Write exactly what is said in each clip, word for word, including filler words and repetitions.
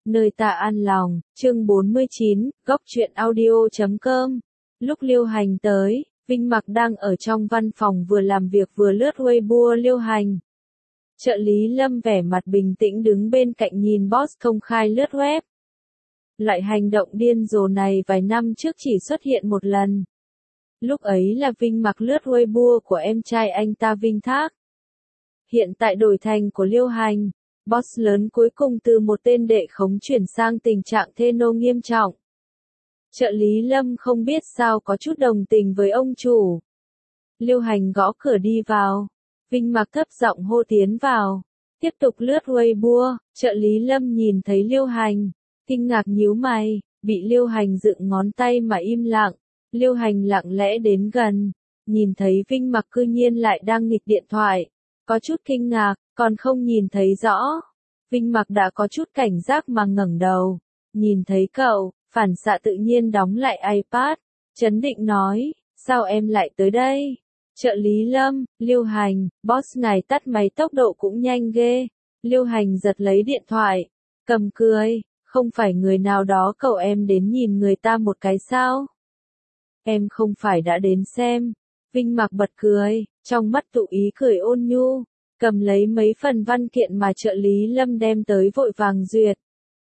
nơi ta an lòng, chương bốn mươi chín, góc truyện audio chấm com. Lúc Liêu Hành tới, Vinh Mặc đang ở trong văn phòng vừa làm việc vừa lướt Weibo Liêu Hành. Trợ lý Lâm vẻ mặt bình tĩnh đứng bên cạnh nhìn boss công khai lướt web. Loại hành động điên rồ này vài năm trước chỉ xuất hiện một lần. Lúc ấy là Vinh Mặc lướt Weibo của em trai anh ta Vinh Thác. Hiện tại đổi thành của Liêu Hành. Boss lớn cuối cùng từ một tên đệ khống chuyển sang tình trạng thê nô nghiêm trọng. Trợ lý Lâm không biết sao có chút đồng tình với ông chủ. Liêu Hành gõ cửa đi vào. Vinh Mặc thấp giọng hô tiến vào. Tiếp tục lướt Weibo, trợ lý Lâm nhìn thấy Liêu Hành. Kinh ngạc nhíu mày, bị Liêu Hành dựng ngón tay mà im lặng. Liêu Hành lặng lẽ đến gần. Nhìn thấy Vinh Mặc cư nhiên lại đang nghịch điện thoại. Có chút kinh ngạc, còn không nhìn thấy rõ. Vinh Mặc đã có chút cảnh giác mà ngẩng đầu. Nhìn thấy cậu, phản xạ tự nhiên đóng lại iPad. Chấn định nói, sao em lại tới đây? Trợ lý Lâm, Liêu Hành, boss ngài tắt máy tốc độ cũng nhanh ghê. Liêu Hành giật lấy điện thoại, cầm cười, không phải người nào đó cậu em đến nhìn người ta một cái sao? Em không phải đã đến xem. Vinh Mặc bật cười, trong mắt tụ ý cười ôn nhu, cầm lấy mấy phần văn kiện mà trợ lý Lâm đem tới vội vàng duyệt.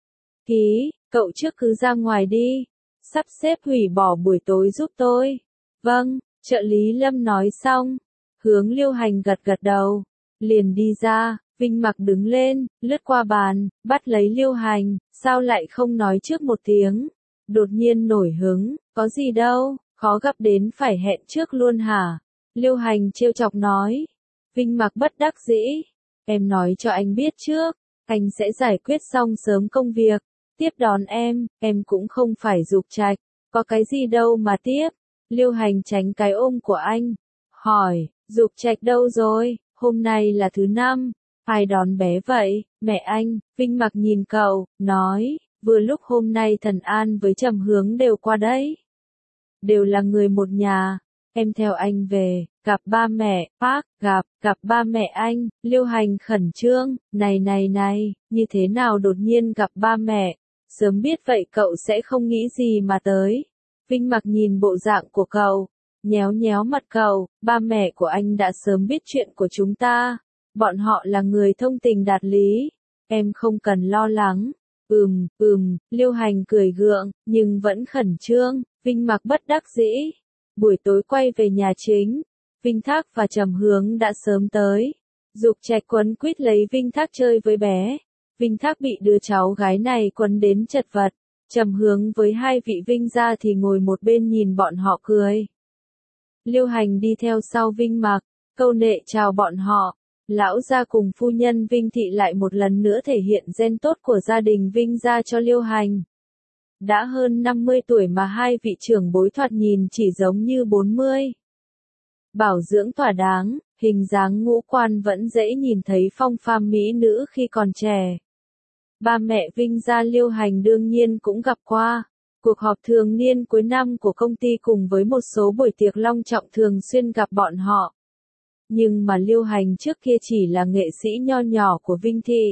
Ký, cậu trước cứ ra ngoài đi, sắp xếp hủy bỏ buổi tối giúp tôi. Vâng, trợ lý Lâm nói xong, hướng Liêu Hành gật gật đầu, liền đi ra. Vinh Mặc đứng lên, lướt qua bàn, bắt lấy Liêu Hành, sao lại không nói trước một tiếng? Đột nhiên nổi hứng, có gì đâu, khó gặp đến phải hẹn trước luôn hả? Liêu Hành trêu chọc nói. Vinh Mặc bất đắc dĩ, em nói cho anh biết trước, anh sẽ giải quyết xong sớm công việc, tiếp đón em, em cũng không phải giục trạch, có cái gì đâu mà tiếp. Liêu Hành tránh cái ôm của anh, hỏi, giục trạch đâu rồi, hôm nay là thứ năm, ai đón bé vậy, mẹ anh. Vinh Mặc nhìn cậu, nói, vừa lúc hôm nay Thần An với Trầm Hướng đều qua đấy. Đều là người một nhà, em theo anh về, gặp ba mẹ, Park, gặp, gặp ba mẹ anh. Liêu Hành khẩn trương, này này này, như thế nào đột nhiên gặp ba mẹ, sớm biết vậy cậu sẽ không nghĩ gì mà tới. Vinh Mặc nhìn bộ dạng của cậu, nhéo nhéo mặt cậu, ba mẹ của anh đã sớm biết chuyện của chúng ta, bọn họ là người thông tình đạt lý, em không cần lo lắng. Ừm, ừm, Liêu Hành cười gượng, nhưng vẫn khẩn trương. Vinh Mặc bất đắc dĩ. Buổi tối quay về nhà chính, Vinh Thác và Trầm Hướng đã sớm tới. Dục Trạch quấn quýt lấy Vinh Thác chơi với bé. Vinh Thác bị đứa cháu gái này quấn đến chật vật. Trầm Hướng với hai vị Vinh gia thì ngồi một bên nhìn bọn họ cười. Liêu Hành đi theo sau Vinh Mặc, câu nệ chào bọn họ. Lão gia cùng phu nhân Vinh Thị lại một lần nữa thể hiện gen tốt của gia đình Vinh gia cho Liêu Hành. Đã hơn năm mươi tuổi mà hai vị trưởng bối thoạt nhìn chỉ giống như bốn mươi. Bảo dưỡng thỏa đáng, hình dáng ngũ quan vẫn dễ nhìn thấy phong phàm mỹ nữ khi còn trẻ. Ba mẹ Vinh gia Liêu Hành đương nhiên cũng gặp qua. Cuộc họp thường niên cuối năm của công ty cùng với một số buổi tiệc long trọng thường xuyên gặp bọn họ. Nhưng mà Liêu Hành trước kia chỉ là nghệ sĩ nho nhỏ của Vinh Thị.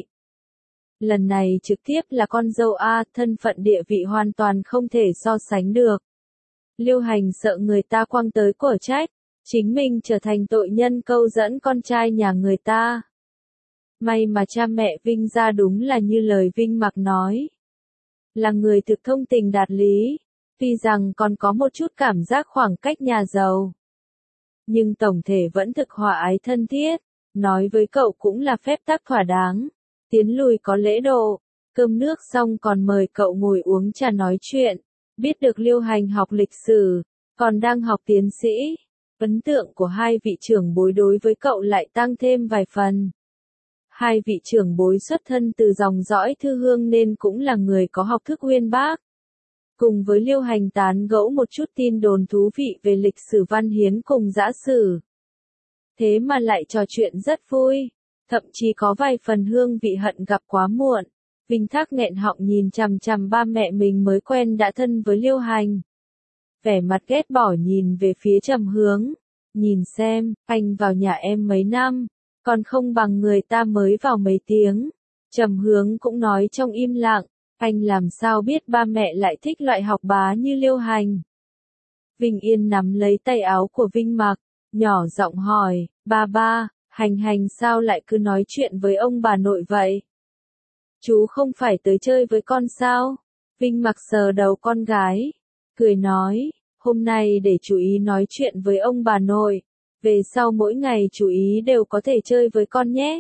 Lần này trực tiếp là con dâu A, thân phận địa vị hoàn toàn không thể so sánh được. Liêu Hành sợ người ta quăng tới cổ trách, chính mình trở thành tội nhân câu dẫn con trai nhà người ta. May mà cha mẹ Vinh gia đúng là như lời Vinh Mặc nói. Là người thực thông tình đạt lý, tuy rằng còn có một chút cảm giác khoảng cách nhà giàu. Nhưng tổng thể vẫn thực hòa ái thân thiết, nói với cậu cũng là phép tắc thỏa đáng. Tiến lùi có lễ độ, cơm nước xong còn mời cậu ngồi uống trà nói chuyện. Biết được Liêu Hành học lịch sử, còn đang học tiến sĩ. Ấn tượng của hai vị trưởng bối đối với cậu lại tăng thêm vài phần. Hai vị trưởng bối xuất thân từ dòng dõi thư hương nên cũng là người có học thức uyên bác. Cùng với Liêu Hành tán gẫu một chút tin đồn thú vị về lịch sử văn hiến cùng dã sử. Thế mà lại trò chuyện rất vui. Thậm chí có vài phần hương vị hận gặp quá muộn. Vinh Thác nghẹn họng nhìn chằm chằm ba mẹ mình mới quen đã thân với Liêu Hành. Vẻ mặt ghét bỏ nhìn về phía Trầm Hướng. Nhìn xem, anh vào nhà em mấy năm, còn không bằng người ta mới vào mấy tiếng. Trầm Hướng cũng nói trong im lặng, Anh làm sao biết ba mẹ lại thích loại học bá như Liêu Hành? Vinh Yên nắm lấy tay áo của Vinh Mặc, nhỏ giọng hỏi, ba ba, Hành Hành sao lại cứ nói chuyện với ông bà nội vậy? Chú không phải tới chơi với con sao? Vinh Mặc sờ đầu con gái, cười nói, hôm nay để chú ý nói chuyện với ông bà nội, về sau mỗi ngày chú ý đều có thể chơi với con nhé.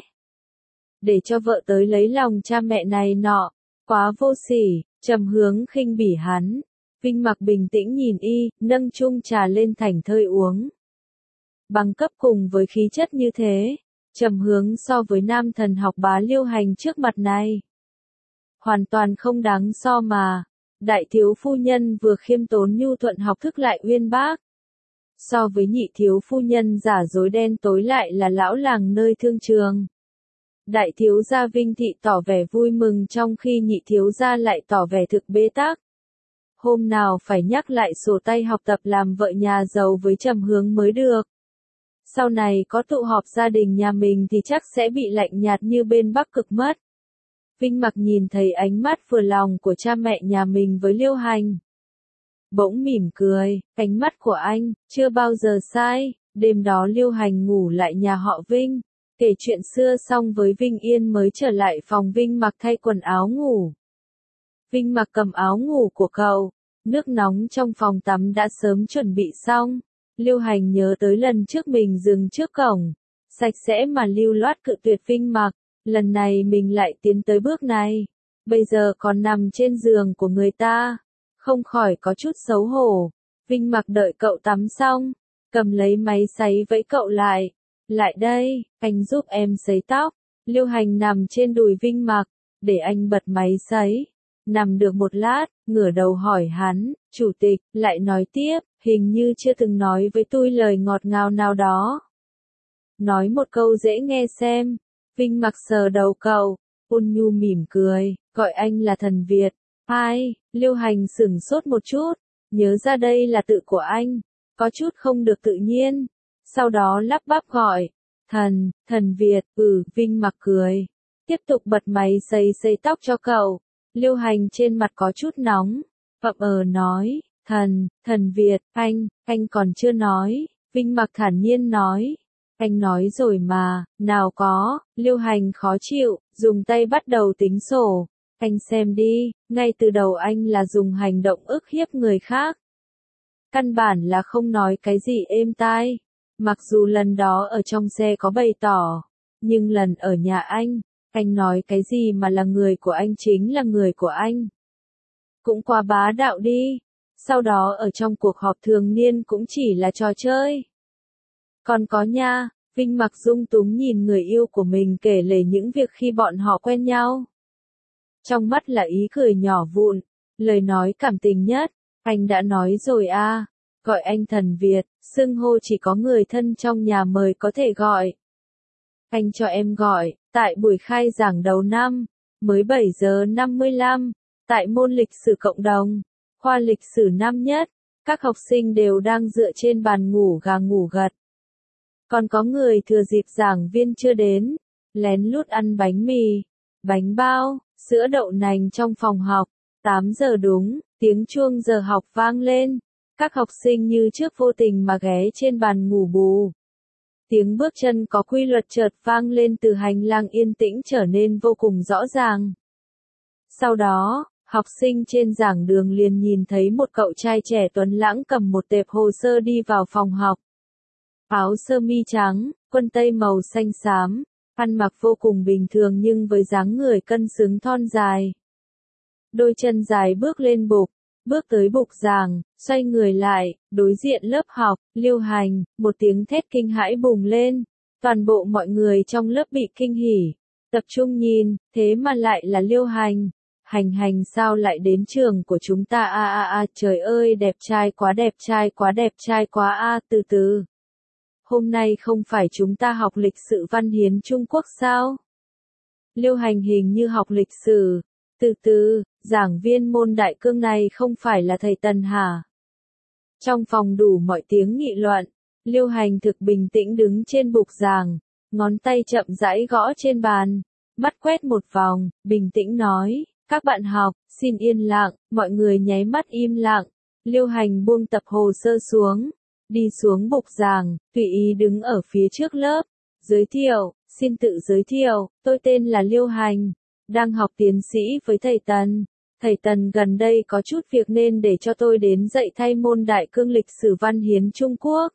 Để cho vợ tới lấy lòng cha mẹ này nọ, quá vô sỉ. Trầm Hướng khinh bỉ hắn. Vinh Mặc bình tĩnh nhìn y, nâng chung trà lên thảnh thơi uống. Bằng cấp cùng với khí chất như thế, Trầm Hướng so với nam thần học bá Liêu Hành trước mặt này, hoàn toàn không đáng so mà. Đại thiếu phu nhân vừa khiêm tốn nhu thuận học thức lại uyên bác. So với nhị thiếu phu nhân giả dối đen tối lại là lão làng nơi thương trường. Đại thiếu gia Vinh Thị tỏ vẻ vui mừng trong khi nhị thiếu gia lại tỏ vẻ thực bế tắc. Hôm nào phải nhắc lại sổ tay học tập làm vợ nhà giàu với Trầm Hướng mới được. Sau này có tụ họp gia đình nhà mình thì chắc sẽ bị lạnh nhạt như bên Bắc Cực mất. Vinh Mặc nhìn thấy ánh mắt vừa lòng của cha mẹ nhà mình với Liêu Hành, bỗng mỉm cười, ánh mắt của anh, chưa bao giờ sai. Đêm đó Liêu Hành ngủ lại nhà họ Vinh, kể chuyện xưa xong với Vinh Yên mới trở lại phòng Vinh Mặc thay quần áo ngủ. Vinh Mặc cầm áo ngủ của cậu, nước nóng trong phòng tắm đã sớm chuẩn bị xong. Liêu Hành nhớ tới lần trước mình dừng trước cổng, sạch sẽ mà lưu loát cự tuyệt Vinh Mặc, lần này mình lại tiến tới bước này, bây giờ còn nằm trên giường của người ta, không khỏi có chút xấu hổ. Vinh Mặc đợi cậu tắm xong, cầm lấy máy sấy vẫy cậu lại, lại đây, anh giúp em sấy tóc. Liêu Hành nằm trên đùi Vinh Mặc, để anh bật máy sấy. Nằm được một lát, ngửa đầu hỏi hắn, chủ tịch, lại nói tiếp, hình như chưa từng nói với tôi lời ngọt ngào nào đó. Nói một câu dễ nghe xem. Vinh Mặc sờ đầu cậu, ôn nhu mỉm cười, gọi anh là thần Việt. Ai? Liêu Hành sửng sốt một chút, nhớ ra đây là tự của anh, có chút không được tự nhiên. Sau đó lắp bắp gọi, thần, thần Việt, ừ, Vinh Mặc cười. Tiếp tục bật máy sấy sấy tóc cho cậu. Liêu Hành trên mặt có chút nóng, ậm ờ nói, thần, thần Việt, anh, anh còn chưa nói. Vinh Mặc thản nhiên nói, anh nói rồi mà, nào có. Liêu Hành khó chịu, dùng tay bắt đầu tính sổ. Anh xem đi, ngay từ đầu anh là dùng hành động ức hiếp người khác. Căn bản là không nói cái gì êm tai. Mặc dù lần đó ở trong xe có bày tỏ, nhưng lần ở nhà anh, anh nói cái gì mà là người của anh chính là người của anh. Cũng quá bá đạo đi. Sau đó ở trong cuộc họp thường niên cũng chỉ là trò chơi. Còn có nha, Vinh Mặc dung túng nhìn người yêu của mình kể lể những việc khi bọn họ quen nhau. Trong mắt là ý cười nhỏ vụn, lời nói cảm tình nhất. Anh đã nói rồi à, gọi anh thần Việt, xưng hô chỉ có người thân trong nhà mời có thể gọi. Anh cho em gọi, tại buổi khai giảng đầu năm, mới bảy giờ năm mươi lăm, tại môn lịch sử cộng đồng, khoa lịch sử năm nhất, các học sinh đều đang dựa trên bàn ngủ gà ngủ gật. Còn có người thừa dịp giảng viên chưa đến, lén lút ăn bánh mì, bánh bao, sữa đậu nành trong phòng học. tám giờ đúng, tiếng chuông giờ học vang lên. Các học sinh như trước vô tình mà ghé trên bàn ngủ bù. Tiếng bước chân có quy luật chợt vang lên từ hành lang yên tĩnh trở nên vô cùng rõ ràng. Sau đó, học sinh trên giảng đường liền nhìn thấy một cậu trai trẻ tuấn lãng cầm một tệp hồ sơ đi vào phòng học. Áo sơ mi trắng, quần tây màu xanh xám, ăn mặc vô cùng bình thường nhưng với dáng người cân xứng thon dài. Đôi chân dài bước lên bục, bước tới bục giảng, xoay người lại, đối diện lớp học, Liêu Hành, một tiếng thét kinh hãi bùng lên. Toàn bộ mọi người trong lớp bị kinh hỉ, tập trung nhìn, thế mà lại là Liêu Hành. Hành Hành sao lại đến trường của chúng ta a a a trời ơi đẹp trai quá đẹp trai quá đẹp trai quá a từ từ. Hôm nay không phải chúng ta học lịch sử văn hiến Trung Quốc sao? Liêu Hành hình như học lịch sử. Từ từ, giảng viên môn đại cương này không phải là thầy Tần hả? Trong phòng đủ mọi tiếng nghị luận, Liêu Hành thực bình tĩnh đứng trên bục giảng, ngón tay chậm rãi gõ trên bàn, mắt quét một vòng, bình tĩnh nói, Các bạn học, xin yên lặng, mọi người nháy mắt im lặng. Liêu Hành buông tập hồ sơ xuống, đi xuống bục giảng, tùy ý đứng ở phía trước lớp. Giới thiệu, xin tự giới thiệu, tôi tên là Liêu Hành, đang học tiến sĩ với thầy Tần. Thầy Tần gần đây có chút việc nên để cho tôi đến dạy thay môn Đại Cương lịch sử văn hiến Trung Quốc.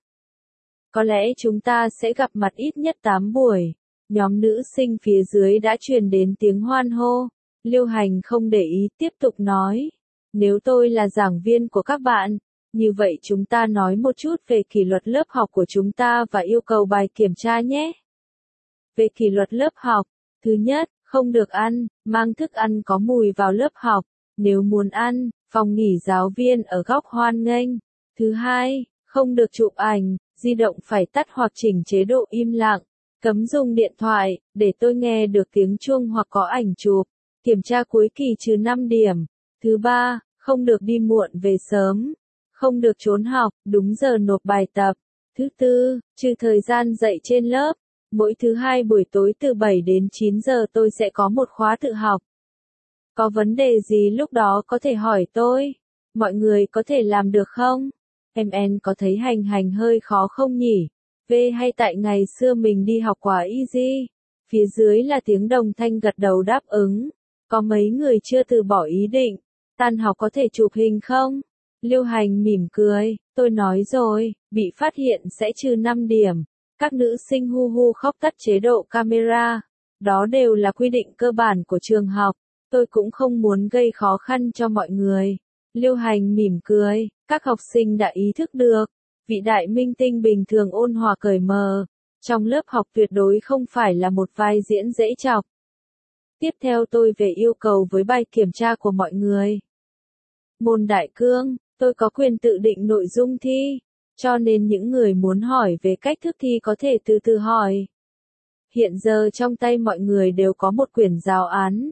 Có lẽ chúng ta sẽ gặp mặt ít nhất tám buổi. Nhóm nữ sinh phía dưới đã truyền đến tiếng hoan hô. Liêu Hành không để ý tiếp tục nói. Nếu tôi là giảng viên của các bạn, như vậy chúng ta nói một chút về kỷ luật lớp học của chúng ta và yêu cầu bài kiểm tra nhé. Về kỷ luật lớp học, thứ nhất, không được ăn, mang thức ăn có mùi vào lớp học. Nếu muốn ăn, phòng nghỉ giáo viên ở góc hoan nghênh. Thứ hai, không được chụp ảnh, di động phải tắt hoặc chỉnh chế độ im lặng. Cấm dùng điện thoại, để tôi nghe được tiếng chuông hoặc có ảnh chụp. Kiểm tra cuối kỳ trừ năm điểm. Thứ ba, không được đi muộn về sớm. Không được trốn học, đúng giờ nộp bài tập. Thứ tư, trừ thời gian dạy trên lớp. Mỗi thứ hai buổi tối từ bảy đến chín giờ tôi sẽ có một khóa tự học. Có vấn đề gì lúc đó có thể hỏi tôi. Mọi người có thể làm được không? Em en có thấy hành hành hơi khó không nhỉ? V hay tại ngày xưa mình đi học quá easy? Phía dưới là tiếng đồng thanh gật đầu đáp ứng. Có mấy người chưa từ bỏ ý định. Tan học có thể chụp hình không? Liêu Hành mỉm cười. Tôi nói rồi, bị phát hiện sẽ trừ năm điểm. Các nữ sinh hu hu khóc tắt chế độ camera. Đó đều là quy định cơ bản của trường học. Tôi cũng không muốn gây khó khăn cho mọi người. Liêu Hành mỉm cười. Các học sinh đã ý thức được. Vị đại minh tinh bình thường ôn hòa cởi mở. Trong lớp học tuyệt đối không phải là một vai diễn dễ chọc. Tiếp theo tôi về yêu cầu với bài kiểm tra của mọi người. Môn Đại Cương, tôi có quyền tự định nội dung thi. Cho nên những người muốn hỏi về cách thức thi có thể từ từ hỏi. Hiện giờ trong tay mọi người đều có một quyển giáo án.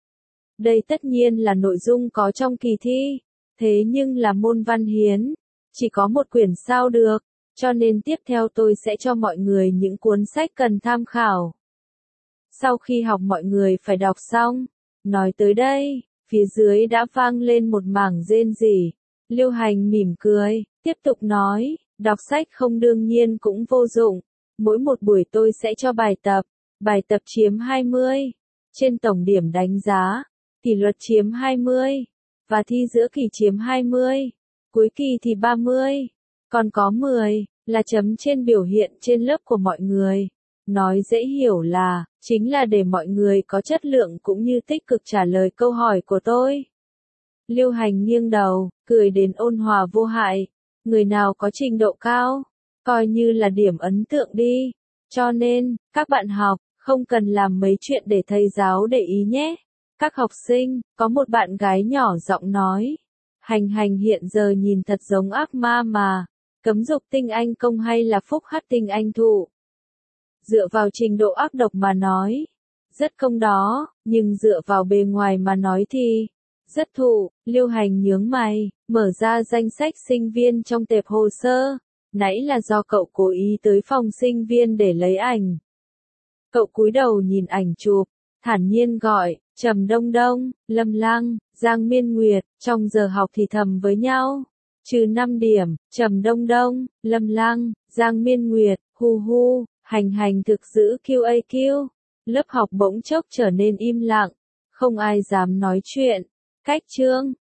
Đây tất nhiên là nội dung có trong kỳ thi. Thế nhưng là môn văn hiến. Chỉ có một quyển sao được. Cho nên tiếp theo tôi sẽ cho mọi người những cuốn sách cần tham khảo. Sau khi học mọi người phải đọc xong. Nói tới đây, phía dưới đã vang lên một mảng rên rỉ. Liêu Hành mỉm cười, tiếp tục nói, đọc sách không đương nhiên cũng vô dụng. Mỗi một buổi tôi sẽ cho bài tập. Bài tập chiếm hai mươi. Trên tổng điểm đánh giá, kỷ luật chiếm hai mươi. Và thi giữa kỳ chiếm hai mươi. Cuối kỳ thì ba mươi. Còn có mười, là chấm trên biểu hiện trên lớp của mọi người. Nói dễ hiểu là, chính là để mọi người có chất lượng cũng như tích cực trả lời câu hỏi của tôi. Liêu Hành nghiêng đầu, cười đến ôn hòa vô hại. Người nào có trình độ cao, coi như là điểm ấn tượng đi. Cho nên, các bạn học, không cần làm mấy chuyện để thầy giáo để ý nhé. Các học sinh, có một bạn gái nhỏ giọng nói. Hành hành hiện giờ nhìn thật giống ác ma mà. Cấm dục tinh anh công hay là phúc hắc tinh anh thụ. Dựa vào trình độ ác độc mà nói, rất công đó, nhưng dựa vào bề ngoài mà nói thì, rất thụ. Liêu Hành nhướng mày, mở ra danh sách sinh viên trong tệp hồ sơ. Nãy là do cậu cố ý tới phòng sinh viên để lấy ảnh. Cậu cúi đầu nhìn ảnh chụp, thản nhiên gọi, Trầm Đông Đông, Lâm Lăng, Giang Miên Nguyệt, trong giờ học thì thầm với nhau. Trừ năm điểm, Trầm Đông Đông, Lâm Lăng, Giang Miên Nguyệt, hu hu, hành hành thực giữ quy a quy. Lớp học bỗng chốc trở nên im lặng, không ai dám nói chuyện. Cách chương